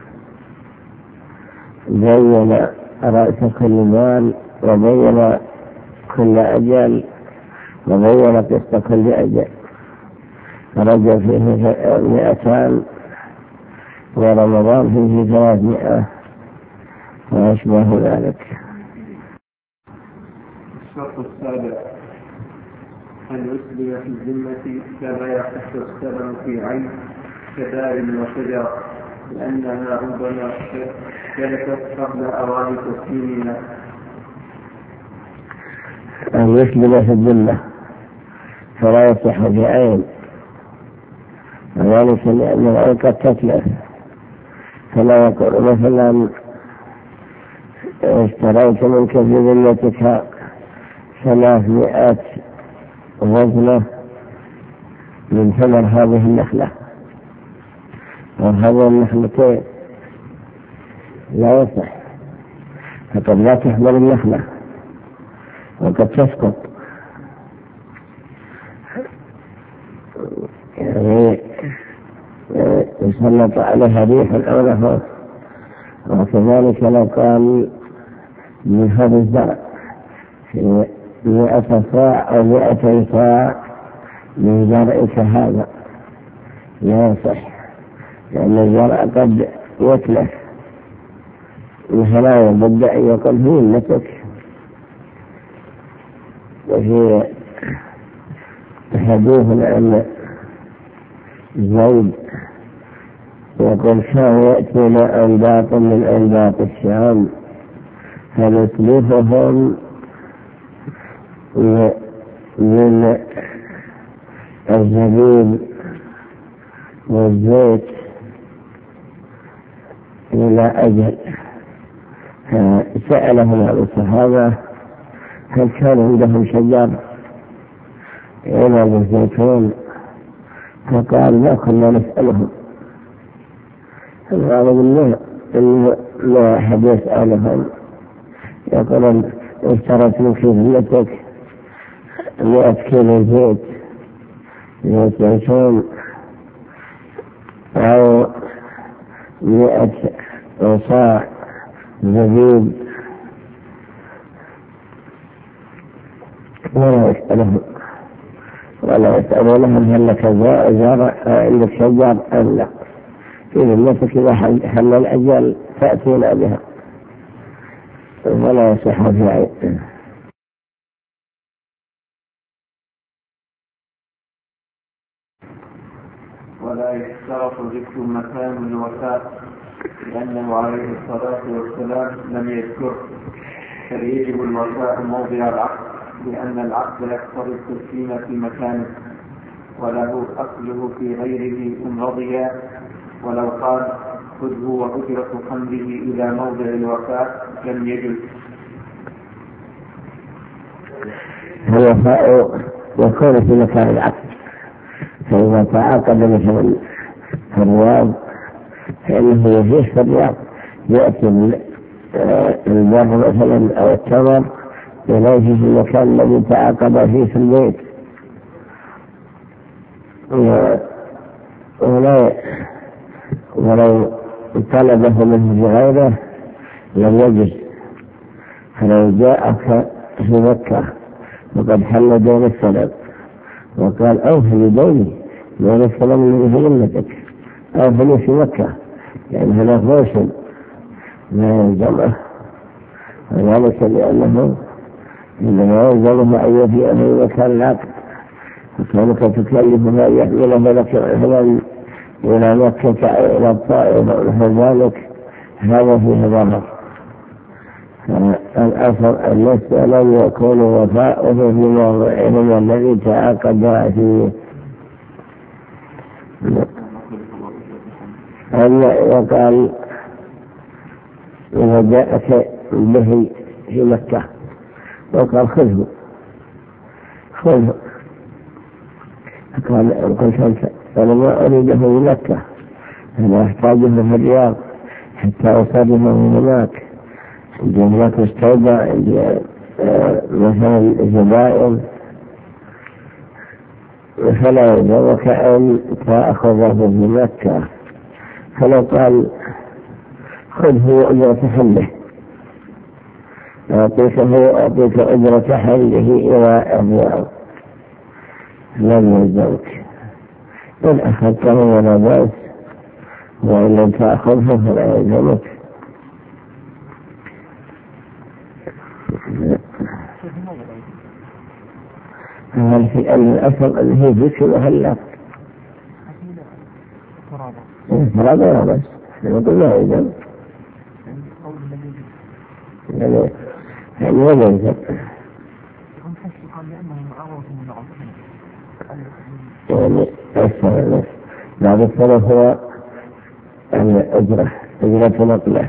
بين رأس كل مال وبين كل أجل وبين قسط كل أجل. رجب فيه 200 ورمضان فيه 300 وأشبه ذلك. الشرط السابع أن يسلم في الذمة كما يحث السلم في عين كدار وشجر، لأنها ربما جلست قبل أوان تسليمها. أن يسلم في الذمة فلا يصح في عين، وذلك لأن العين قد تتلف، فلا يقول مثلا اشتريت منك في ذمتك 300 غزلة من ثمر هذه النخلة وهذه النخلتين، لا يصح، فقد لا تحمل النخلة وقد تسقط. يعني يسلط عليها ريح أو نفس. وكذلك لو قال من هذا الزرع 100 صاع أو 200 صاع من زرع كهذا لا يصح، لأن الزرع قد يتلف. مثلا يبدأ يقول هي لك. وفي حديث عن زيد يقول كان يأتينا أنباط من أنباط الشام فنتلفهم من الزبيب والزيت إلى أجل. سألهم عن الصحابة هل كان عندهم شجر عنب الزيتون، فقال لا كنا نسألهم. الغالب لا أحد يسألهم. يقول اشترت من كفلتك 100 كيلو زيت زيتون أو 100 صاع زبيب، ولا يسألونهم هل لك زرع عندك شجر أم لا. في ذمتك إذا حل الأجل تأتينا بها ولا يصح في عين. ولا يشترط ذكر مكان الوفاء لأنه عليه الصلاة والسلام لم يذكره، فيجب الوفاء موضع العقد لأن العقد يقتضي التسليم في مكانه وله أصله في غيره إن رضي. ولو قال خذه وأجرة حمله إلى موضع الوفاء لم يجب. الوفاء يكون في مكان العقد، فإذا تعاقد مثلا في الرياض فإنه يجيش في الرياض، يأتي البر مثلا أو التمر إليه في المكان الذي تعاقد فيه في البيت، ولو طلبه منه بغيره لم يجز. فلو جاءك في مكة وقد حل دون السلام وقال أوفني دوني دون السلام الذي في منتك، أوفني في مكة، لأن هناك موسم لا يلزمه، وذلك لأنه إنما يلزمه أن يفيء في مكان العقد، وكانك تكلف ما يحمله لك مثلا إلى مكة أو إلى الطائف أو نحو ذلك، هذا فيه ضرر. الأصل المسألة لم يكون وفاؤه في موضعهم الذي تعاقد فيه. وقال إذا جاءك به في مكة وقال خذه قال قلت أنت أنا ما أريده في مكة، أنا أحتاجه في الرياض حتى أصادمه من هناك، عندي هناك مستودع، عندي مثلا زبائن، فلا يجوك أن تأخذه في مكة. فلو قال خذه وأجرة حمله أعطيك أجرة حمله إلى الرياض لم يلزمك، إن أخذته ولا بأس، وإن لم تأخذه فلا يلزمك. هل في أن الأصل أن هي ذكر وهلا فرادة ولا بأس، نقول لا يلزم يعني ولا يلزم. يعني أكثر بعد الصلاة هو الأجرة نقله.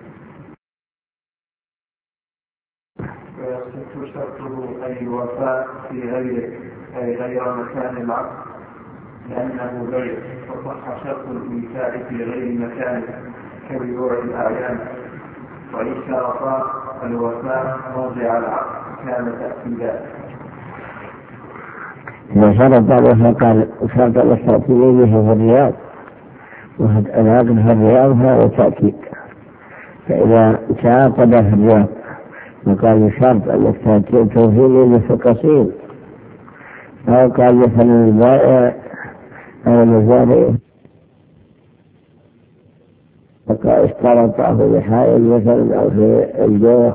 ويصح شرطه أي الوفاء في غيره أي غير مكان العقد لأنه غير، وصح شرط الإيفاء في غير مكانه كبيوع الأعيان. وإن شرطا الوفاء موضع العقد كان تأكيدا. إذا شرط الوفاء قال شرط الشرطين في الرياض، والعقد في الرياض هذا تأكيد. فإذا تعاقد في الرياض وقال بشرط أنك توفيني بفقسين، أو قال مثلا البائع أو المزارع اشترطه بحائل مثلا أو في الجوف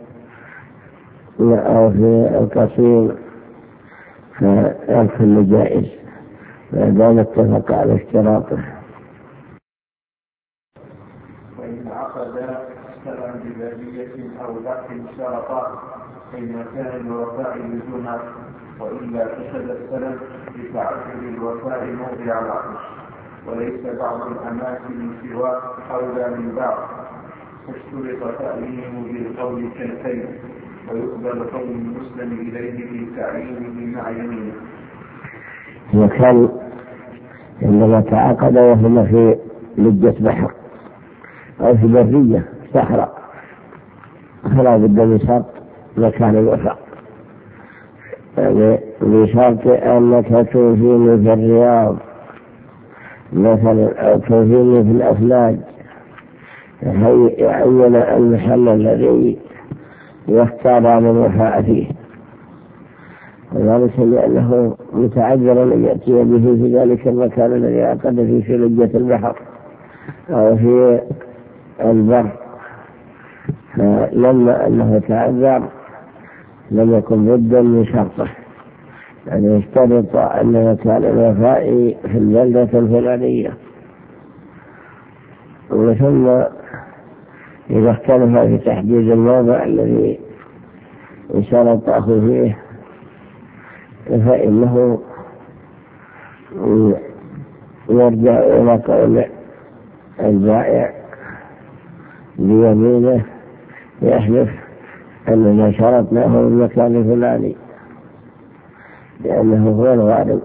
أو في القصيم فيدخل جائز ما دام اتفق على اشتراطه. وإن عقد سلم ببادية أو لحم شرطا فإن كان الوفاء بدونه، وإلا فسد السلم بتعدد الوفاء موضع العقد، وليس بعض الأماكن سواه أولى من بعض، فاشترط تأمينه بالقول كالكيل، ويقبل قول المسلم إليه بتعيينه مع يمينه. وكان عندما تعاقد وهما في لجة بحر أو في برية صحراء فلا بد من شرط مكان الوفاء، يعني بشرط أنك توفيني في الرياض مثلا أو توفيني في الأفلاج، يعين المحل الذي يختار عن الوفاء فيه، وذلك لأنه متعذر أن يأتي به في ذلك المكان الذي عقد فيه في لجة البحر أو في البر، فلما أنه تعذر لم يكن بدا من شرطه، يعني يشترط أن مكان الوفاء في البلدة الفلانية. وثم إذا اختلف في تحديد الموضع الذي شرطه فيه فإنه يرجع إلى قول البائع بيمينه يحلف أننا شرطناه في المكان الفلاني لأنه هو الغالب.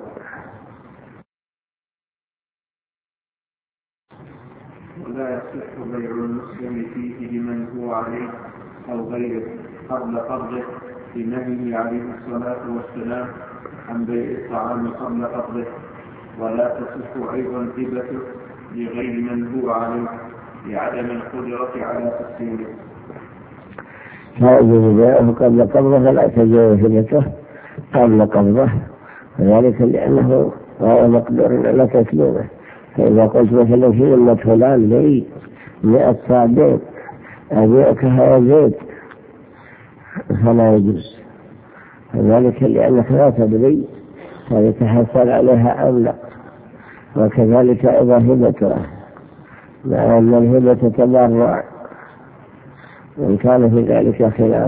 ولا يصح بيع المسلم فيه لمن هو عليه أو غيره قبل قبضه، لنهيه عليه الصلاة والسلام عن بيع الطعام قبل قبضه، ولا تصح أيضا هبته لغير من هو عليه لعدم القدرة على تسليمه. فإذا بيعه قبل قبضه فلا تجوز هبته قبل قبضه، وذلك لأنه غير مقدور على تسليمه. فإذا قلت مثلا في ذمة فلان لي 100 صاع أبيعك هذا زيت فلا يجوز، وذلك لأنك لا تدري هل يتحصل عليها أم لا. وكذلك إذا هبته، مع أن الهبة تبرع وإن كان في ذلك خلاف،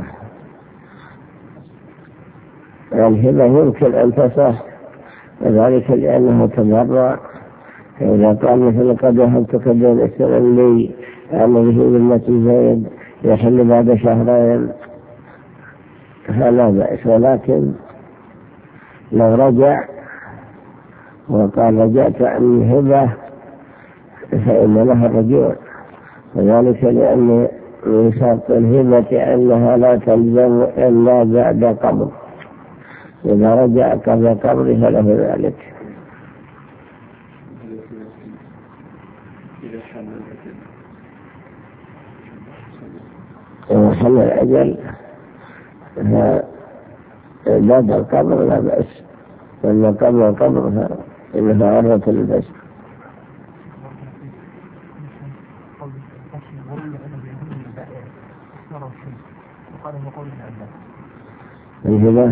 الهبة يمكن أن تصح وذلك لأنه تبرع. فإذا قال مثل قد وهبتك دون السلام لي أما به ذمة زيد يحل بعد شهرين فلا بأس، ولكن لو رجع وقال رجعت عن الهبة فإن له الرجوع، وذلك لأن من شرط الهبة أنها لا تلزم إلا بعد قبض، إذا رجع قبل قبض فله ذلك. وحل الأجل بعد القبر لا بأس، وأن قبل القبر فإنها عرة للبس. الهبة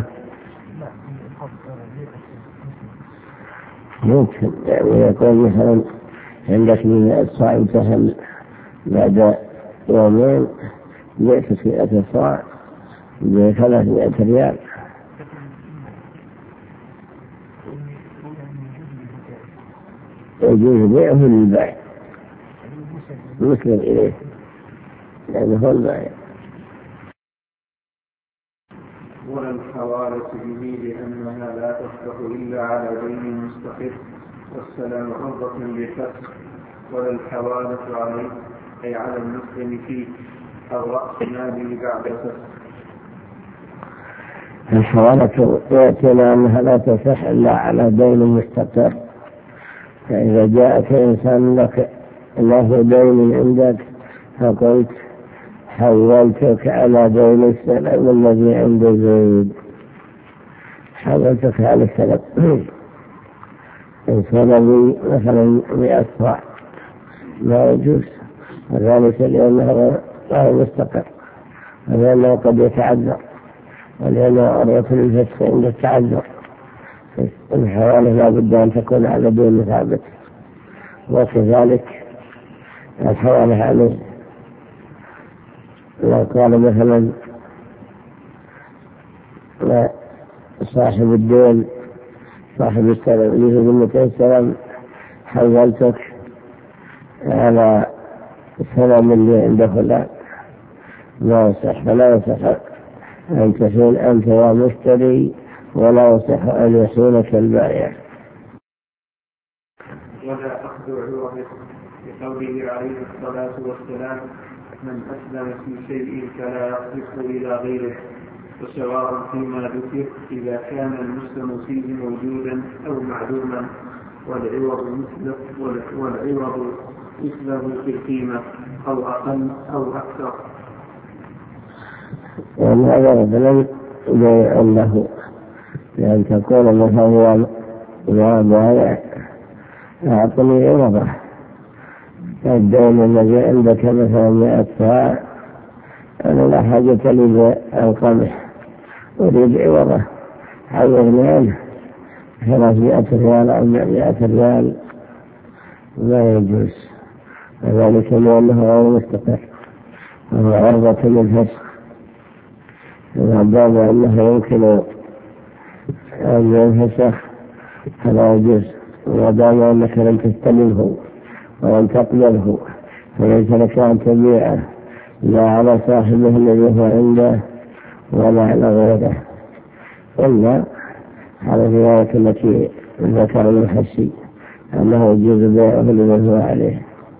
ممكن يعني يقول مثلا عندك من الصاع تهل بعد يومين جئت 100 صاع ب300 ريال، يجوز بيعه للبائع مثل إليه لأنه هو البائع. ولا الحوالة به لأنها لا تصلح إلا على دين مستقر، والسلام عرضة للفسق، ولا الحوالة عليه أي على المسلم فيه أو رأس ماله بعد فسق. الحوالة يأتينا أنها لا تصح إلا على دين مستقر، فإذا جاءك إنسان لك له دين عندك فقلت حولتك على دين السلم الذي عند زيد، حولتك على السلم السلمي مثلا 100 صاع لا يجوز، وذلك لأنه لا مستقر، ولأنه قد يتعذر، ولأنه عرضة للفسخ عند التعذر. الحوالة لا بد أن تكون على دين ثابت، وكذلك الحوالة عليه. لو قال مثلا صاحب الدين صاحب السلم يجب 200 سلم، حولتك على السلم اللي عند فلان، لا يصح، فلا يصح أن تحين أنت ومشتري، ولا يصح أن يحينك البائع. ولا أخذ عوضه بقوله عليه الصلاة والسلام: من أسلم في شيء فلا يصرفه إلى غيره، وسواء فيما ذكر إذا كان المسلم فيه موجودا أو معلوما، والعوض مثله في القيمة أو أقل أو أكثر. هذا مثلا بيع له، لأن تكون مثلا يا بائع أعطني عوضه، الدين الذي عندك مثلا 100 صاع، أنا لا حاجة لي بالقمح، أريد عوضه، حولني عنه 300 ريال أو 100 ريال، لا يجوز، وذلك لأنه غير مستقر، وهو عرضة للفسخ، وعندما أنه يمكن أن ينفسخ فلا يجوز، وعندما أنك لم تستلمه ولم تقبله فليس لك أن تبيعه لا على صاحبه الذي هو عنده ولا على غيره، إلا على الرواية التي ذكر المحسي أنه يجوز بيعه لمن هو عليه.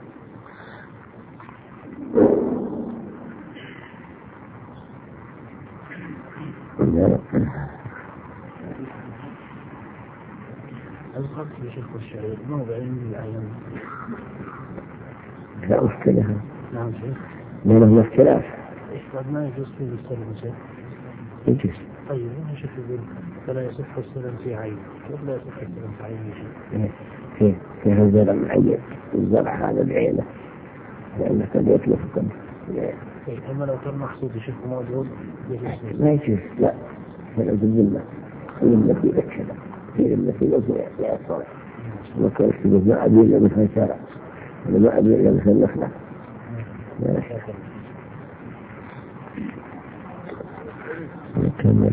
الخط في شيخ الشعير موضعين للعين لا مشكلة. نعم شيخ، بينهم اختلاف. قد ما يجوز فيه السلم شيخ. يجوز. طيب هنا شيخ يقول فلا يصح السلم في عين، كيف لا يصح السلم في عين شيخ؟ في هالزرع معين، الزرع هذا بعينه لأنه قد يتلفكم. أما لو كان مقصود شيخ موجود ما يجوز، لا فلو بالذمة الذمة في ذكرة في التي لا يصرف، وكان يكتب ما أبي إلا مثل شرع، ما أبي إلا مثل نخلة. نكمل.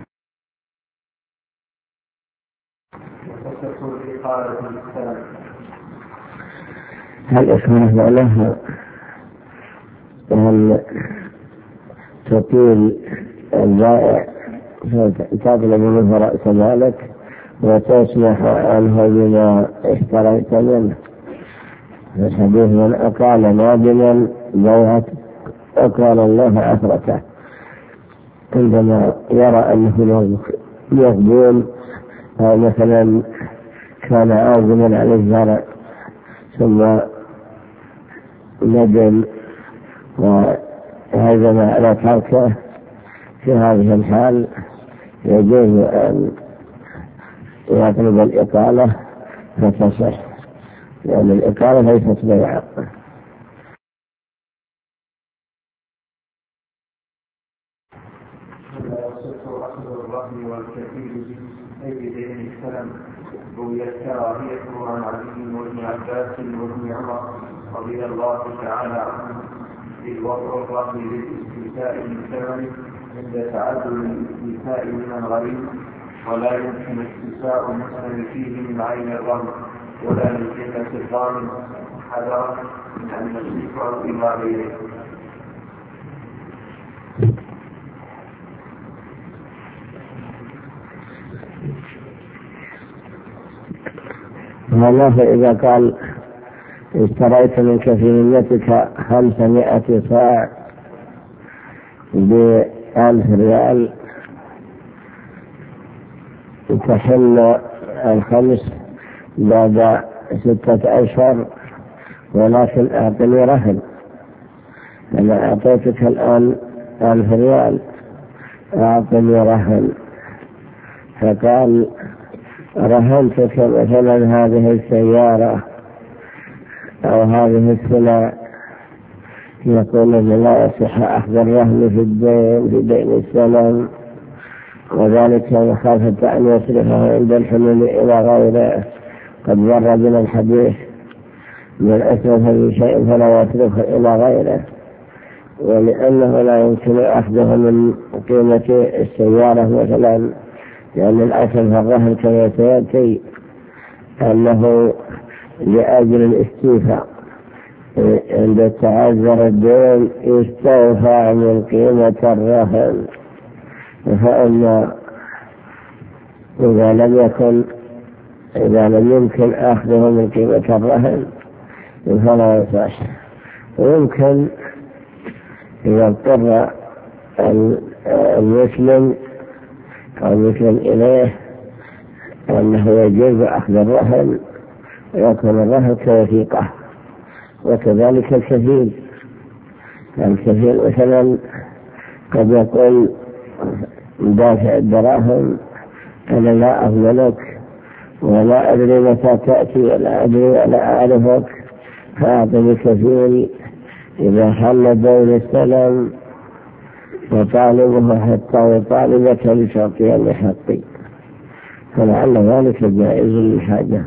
هل إخوانه معناها أن تطيل البائع تطلب منه رأس مالك وتسمح عنه بما اشتريت منه؟ في الحديث: من أقال نادما بيعت أقال الله عثرته. عندما يرى أنه يغبون أو مثلا كان عازما على الزرع ثم ندم وعزم على تركه، في هذه الحال يجوز أن يطلب الإقالة فتصح، لأن الإقالة ليست بيعا. روي الكراهية عن علي وابن عباس وابن عمر رضي الله تعالى عنهم في وضع الرهن للاستيفاء من ثمنه عند تعدد الاستيفاء من الغريب، ولا يمكن استيفاء المسلم فيه من عين الرهن ولا من جهة الضامن حذرا من أن يصرفه إلى غيره. والله إذا قال اشتريت من كفيليتك 500 صاع ب1000 ريال، تحل الخمس بعد 6 أشهر، ولكن أعطني رهن أنا أعطيتك الآن 1000 ريال أعطني رهن، فقال رهنتك مثلا هذه السيارة أو هذه السلع، يقول لا يصح أخذ الرهن في دين السلم، وذلك مخافة أن يصرفه عند الحلول إلى غيره. قد مر بنا الحديث من أسرف في شيء فلا يصرفه إلى غيره، ولأنه لا يمكن أخذه من قيمة السيارة مثلا، لأن الأصل في الرهن كما سيأتي أنه لأجل الاستيفاء، عند تعذر الدين يستوفى من قيمة الرهن، فإن إذا لم يمكن أخذه من قيمة الرهن فلا يصح. ويمكن إذا اضطر المسلم أو المسلم إليه أنه يجوز أخذ الرهن، ويكون الرهن كوثيقة. وكذلك الكفيل مثلا قد يقول دافع الدراهم أنا لا أضمنك ولا أدري متى تأتي ولا أدري ولا أعرفك، فأعطني كفيل إذا حل دين السلم وطالبه حتى يطالبك لتعطيه لحقي، فلعل ذلك جائز للحاجة.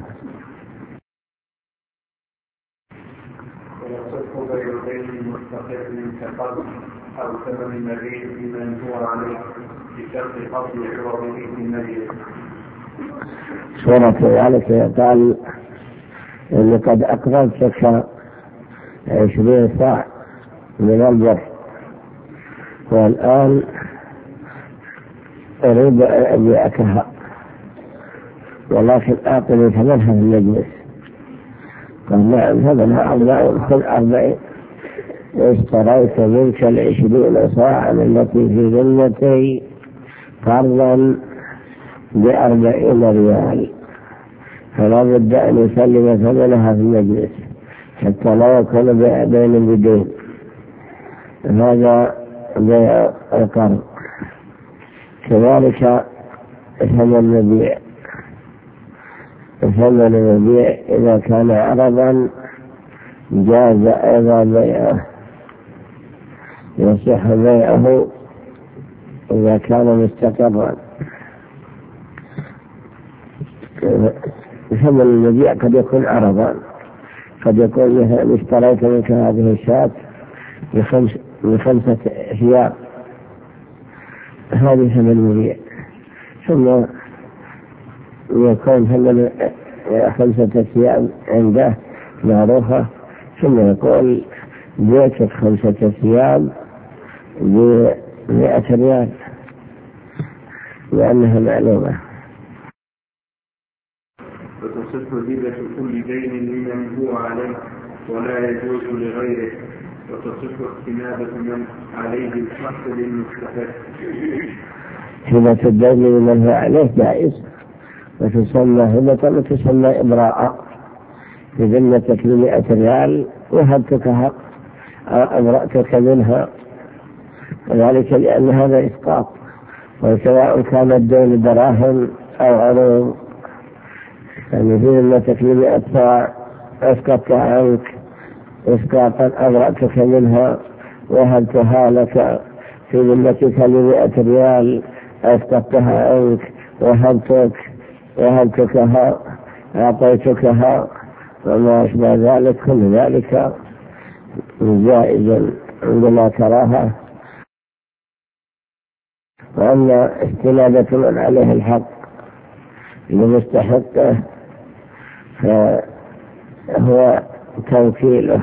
ويصح بين دين مستقل كقرض أو ثمن مبيع بمن هو عليه بشرط قبض عوضه في المبيع. صورة ذلك يقال إن قد أقرضتك 20 صاع من البر، والآن أريد أن أبيعكها ولكن أعطني ثمنها في المجلس. قال نعم ثمنها 40 اشتريت منك 20 صاعا التي في ذمتي قرضا ب40 ريال، فلا بد أن يسلم ثمنها في المجلس حتى لا يكون بيع دين بدين. هذا بيع القرض. كذلك ثمن المبيع إذا كان عرضا جاز أيضا بيعه، يصح بيعه إذا كان مستقرا. ثمن المبيع قد يكون عرضا، قد يكون مثلا اشتريت منك هذه الشاة ب5 ثياب، هذه ثمن المبيع، ثم يكون ثمن 5 ثياب عنده معروفة، ثم يقول بيتك 5 ثياب ب100 ريال لأنها معلومة. وتصح هبة كل دين لمن هو عليه ولا يجوز لغيره، وتصح اكتنابة من عليه الحق للمستحق. هبة الدين لمن هو عليه جائز، وتسمى هبة وتسمى إبراء. بذمتك ب100 ريال وهبتك حق أبرأتك منها، وذلك لأن هذا إسقاط، وسواء كان الدين دراهم أو عروض، يعني في ذمتك ب100 صاع أسقطتها عنك إسقاطا أبرأتك منها، وهبتها لك في ذمتك ب100 ريال أسقطتها عنك وهبتكها أعطيتكها وما أشبه ذلك، كل ذلك جائز عندما تراها. وأما استنابة من عليه الحق لمستحقه فهو توكيله،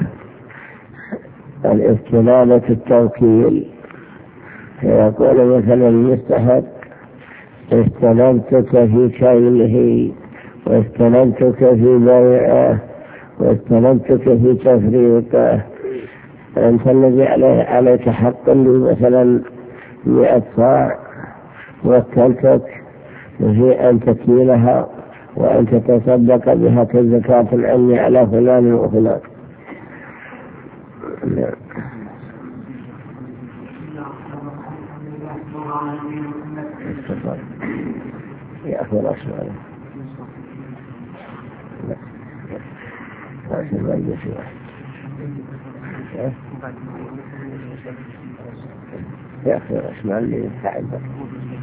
الاستنابة التوكيل. فيقول مثلا المستحق استلمتك في كيله، واستلمتك في بيعه، واستلمتك في تفريقه، أنت الذي عليك حق لي مثلا 100 صاع، وكلتك في أن تكيلها وأن تتصدق بها كزكاة عني على فلان وفلان. اختصار يأخذ أسماء لا أسماء يسوع يأخذ أسماء اللي يتعبر